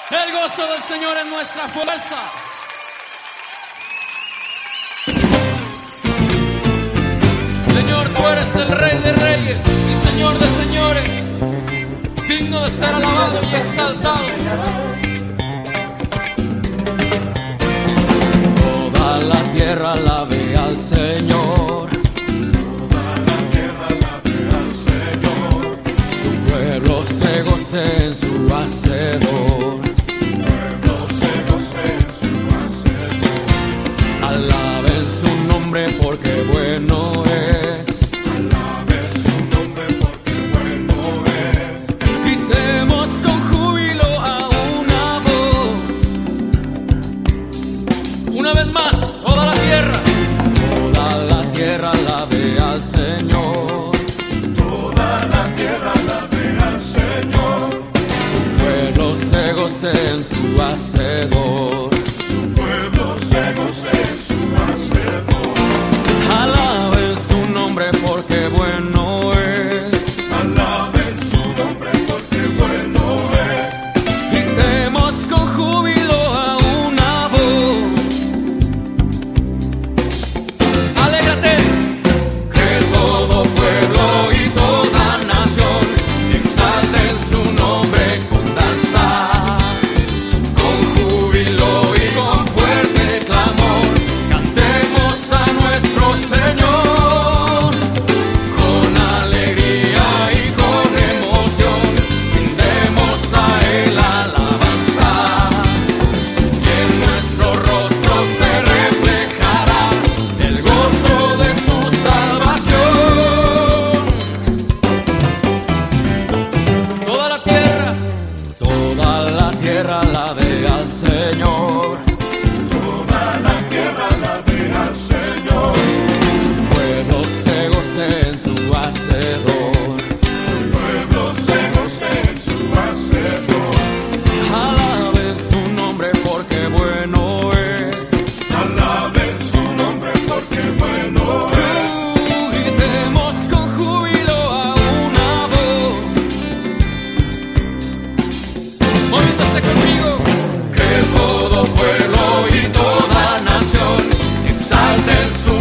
El gozo del Señor es nuestra fuerza. Señor, tú eres el Rey de Reyes y Señor de Señores, digno de ser alabado y exaltado. Toda la tierra alabe al Señor. Toda la tierra alabe al Señor. Su pueblo se goce en su Hacedor. Su pueblo se goce en su Hacedor. Alaben su nombre porque bueno es. Alaben su nombre porque bueno es. Gritemos con júbilo a una voz. Una vez más, toda la tierra alabe al Señor. Toda la tierra alabe al Señor. Su pueblo se goce en su Hacedor. Su pueblo se goce en su Hacedor. Alaben su nombre porque bueno es. Alaben su nombre porque bueno es. Gritemos con júbilo a una voz. Alégrate, Que todo pueblo y toda nación exalten su nombre con danza, con júbilo y con fuerte clamor. Cantemos a nuestro Señor con alegría y con emoción. Brindemos a Él alabanza y en nuestro rostro se reflejará el gozo de su salvación. toda la tierra alabe al Señor. Toda la tierra alabe al Señor. Su pueblo se goce en su Hacedor. Su pueblo se goce en su Hacedor. Alaben su nombre porque bueno es. Alaben su nombre porque bueno es. Gritemos con júbilo a una voz. Moviéndose conmigo. Que todo pueblo y toda nación exalten su